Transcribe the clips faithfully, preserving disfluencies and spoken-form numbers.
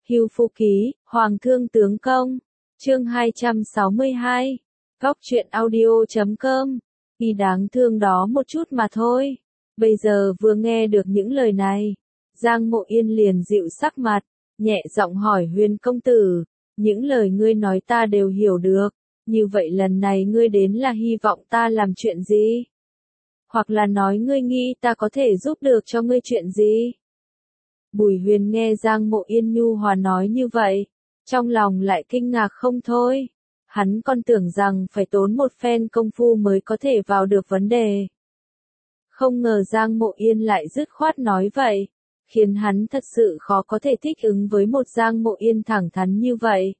Hưu Phu Ký, Hoàng Thương Tướng Công. Chương hai trăm sáu mươi hai. Góc truyện audio chấm com. Khi đáng thương đó một chút mà thôi. Bây giờ vừa nghe được những lời này, Giang Mộ Yên liền dịu sắc mặt, nhẹ giọng hỏi Huyền công tử, những lời ngươi nói ta đều hiểu được, như vậy lần này ngươi đến là hy vọng ta làm chuyện gì? Hoặc là nói ngươi nghĩ ta có thể giúp được cho ngươi chuyện gì? Bùi Huyền nghe Giang Mộ Yên nhu hòa nói như vậy, trong lòng lại kinh ngạc không thôi. Hắn còn tưởng rằng phải tốn một phen công phu mới có thể vào được vấn đề. Không ngờ Giang Mộ Yên lại dứt khoát nói vậy, khiến hắn thật sự khó có thể thích ứng với một Giang Mộ Yên thẳng thắn như vậy.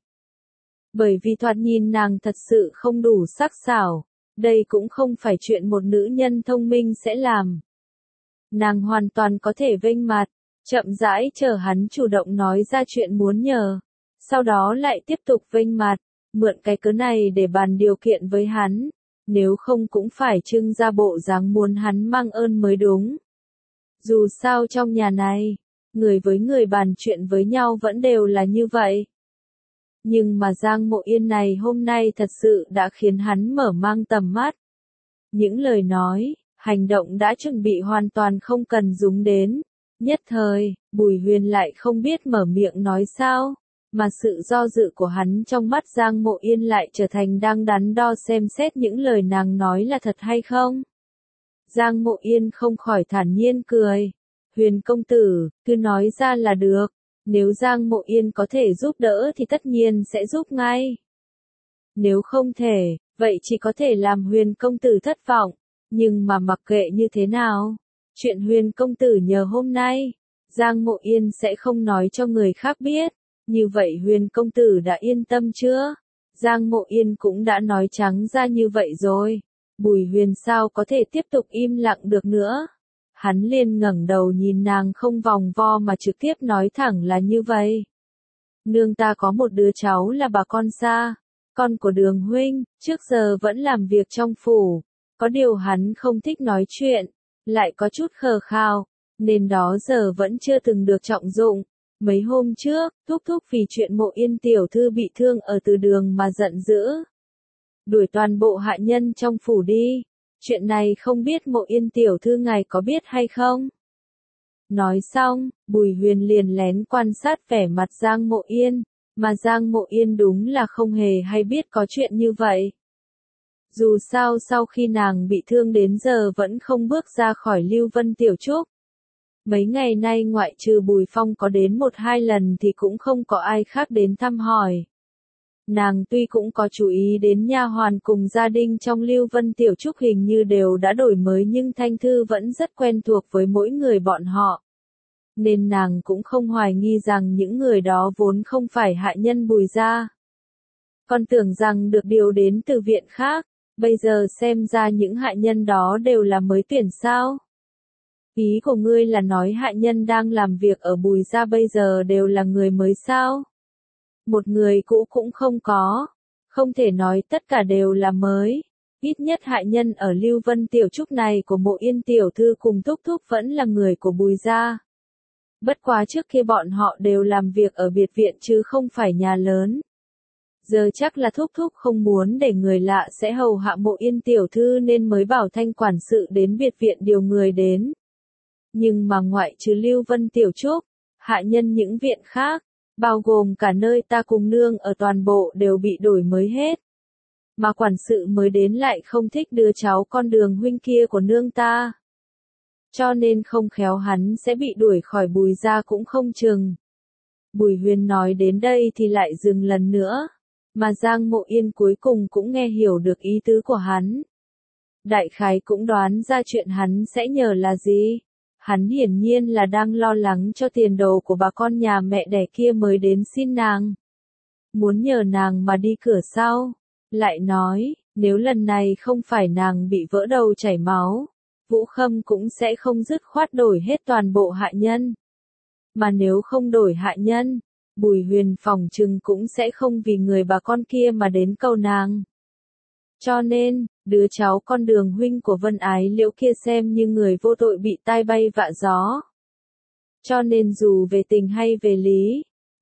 Bởi vì thoạt nhìn nàng thật sự không đủ sắc sảo, đây cũng không phải chuyện một nữ nhân thông minh sẽ làm. Nàng hoàn toàn có thể vênh mặt, chậm rãi chờ hắn chủ động nói ra chuyện muốn nhờ, sau đó lại tiếp tục vênh mặt, mượn cái cớ này để bàn điều kiện với hắn, nếu không cũng phải trưng ra bộ dáng muốn hắn mang ơn mới đúng. Dù sao trong nhà này, người với người bàn chuyện với nhau vẫn đều là như vậy. Nhưng mà Giang Mộ Yên này hôm nay thật sự đã khiến hắn mở mang tầm mắt. Những lời nói, hành động đã chuẩn bị hoàn toàn không cần dùng đến. Nhất thời, Bùi Huyền lại không biết mở miệng nói sao, mà sự do dự của hắn trong mắt Giang Mộ Yên lại trở thành đang đắn đo xem xét những lời nàng nói là thật hay không. Giang Mộ Yên không khỏi thản nhiên cười. Huyền công tử, cứ nói ra là được. Nếu Giang Mộ Yên có thể giúp đỡ thì tất nhiên sẽ giúp ngay. Nếu không thể, vậy chỉ có thể làm Huyền công tử thất vọng. Nhưng mà mặc kệ như thế nào, chuyện Huyền công tử nhờ hôm nay, Giang Mộ Yên sẽ không nói cho người khác biết. Như vậy Huyền công tử đã yên tâm chưa? Giang Mộ Yên cũng đã nói trắng ra như vậy rồi. Bùi Huyền sao có thể tiếp tục im lặng được nữa? Hắn liền ngẩng đầu nhìn nàng không vòng vo mà trực tiếp nói thẳng là như vậy. Nương ta có một đứa cháu là bà con xa, con của Đường huynh, trước giờ vẫn làm việc trong phủ, có điều hắn không thích nói chuyện, lại có chút khờ khào, nên đó giờ vẫn chưa từng được trọng dụng. Mấy hôm trước, thúc thúc vì chuyện Mộ Yên tiểu thư bị thương ở từ đường mà giận dữ, đuổi toàn bộ hạ nhân trong phủ đi. Chuyện này không biết Mộ Yên tiểu thư ngài có biết hay không? Nói xong, Bùi Huyền liền lén quan sát vẻ mặt Giang Mộ Yên, mà Giang Mộ Yên đúng là không hề hay biết có chuyện như vậy. Dù sao sau khi nàng bị thương đến giờ vẫn không bước ra khỏi Lưu Vân Tiểu Trúc. Mấy ngày nay ngoại trừ Bùi Phong có đến một hai lần thì cũng không có ai khác đến thăm hỏi. Nàng tuy cũng có chú ý đến nha hoàn cùng gia đình trong Lưu Vân Tiểu Trúc hình như đều đã đổi mới nhưng Thanh Thư vẫn rất quen thuộc với mỗi người bọn họ. Nên nàng cũng không hoài nghi rằng những người đó vốn không phải hạ nhân Bùi gia. Còn tưởng rằng được điều đến từ viện khác, bây giờ xem ra những hạ nhân đó đều là mới tuyển sao. Ý của ngươi là nói hạ nhân đang làm việc ở Bùi gia bây giờ đều là người mới sao? Một người cũ cũng không có, không thể nói tất cả đều là mới, ít nhất hạ nhân ở Lưu Vân Tiểu Trúc này của Mộ Yên tiểu thư cùng thúc thúc vẫn là người của Bùi gia. Bất quá trước kia bọn họ đều làm việc ở biệt viện chứ không phải nhà lớn. Giờ chắc là thúc thúc không muốn để người lạ sẽ hầu hạ Mộ Yên tiểu thư nên mới bảo Thanh quản sự đến biệt viện điều người đến. Nhưng mà ngoại trừ Lưu Vân Tiểu Trúc, hạ nhân những viện khác, bao gồm cả nơi ta cùng nương ở toàn bộ đều bị đổi mới hết. Mà quản sự mới đến lại không thích đứa cháu con Đường huynh kia của nương ta. Cho nên không khéo hắn sẽ bị đuổi khỏi Bùi gia cũng không chừng. Bùi Huyền nói đến đây thì lại dừng lần nữa. Mà Giang Mộ Yên cuối cùng cũng nghe hiểu được ý tứ của hắn. Đại khái cũng đoán ra chuyện hắn sẽ nhờ là gì. Hắn hiển nhiên là đang lo lắng cho tiền đồ của bà con nhà mẹ đẻ kia mới đến xin nàng. Muốn nhờ nàng mà đi cửa sau. Lại nói, nếu lần này không phải nàng bị vỡ đầu chảy máu, Vũ Khâm cũng sẽ không dứt khoát đổi hết toàn bộ hạ nhân. Mà nếu không đổi hạ nhân, Bùi Huyền phỏng chừng cũng sẽ không vì người bà con kia mà đến cầu nàng. Cho nên, đứa cháu con Đường huynh của Vân Ái Liễu kia xem như người vô tội bị tai bay vạ gió. Cho nên dù về tình hay về lý,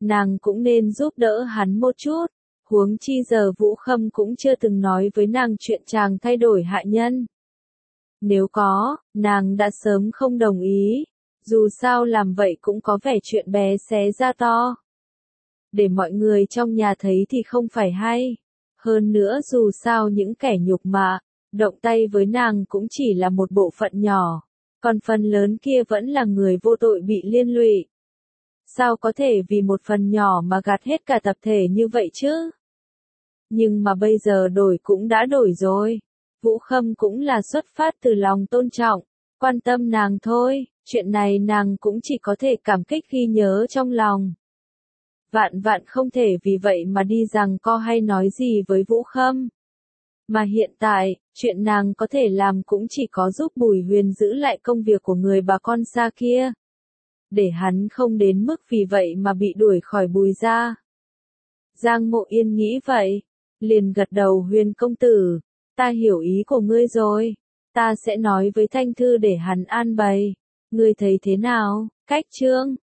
nàng cũng nên giúp đỡ hắn một chút. Huống chi giờ Vũ Khâm cũng chưa từng nói với nàng chuyện chàng thay đổi hạ nhân. Nếu có, nàng đã sớm không đồng ý. Dù sao làm vậy cũng có vẻ chuyện bé xé ra to. Để mọi người trong nhà thấy thì không phải hay. Hơn nữa dù sao những kẻ nhục mạ, động tay với nàng cũng chỉ là một bộ phận nhỏ. Còn phần lớn kia vẫn là người vô tội bị liên lụy. Sao có thể vì một phần nhỏ mà gạt hết cả tập thể như vậy chứ? Nhưng mà bây giờ đổi cũng đã đổi rồi. Vũ Khâm cũng là xuất phát từ lòng tôn trọng, quan tâm nàng thôi, chuyện này nàng cũng chỉ có thể cảm kích ghi nhớ trong lòng. Vạn vạn không thể vì vậy mà đi rằng co hay nói gì với Vũ Khâm. Mà hiện tại, chuyện nàng có thể làm cũng chỉ có giúp Bùi Huyền giữ lại công việc của người bà con xa kia. Để hắn không đến mức vì vậy mà bị đuổi khỏi Bùi gia. Giang Mộ Yên nghĩ vậy, liền gật đầu. Huyền công tử, ta hiểu ý của ngươi rồi, ta sẽ nói với Thanh Thư để hắn an bày. Ngươi thấy thế nào? Cách chương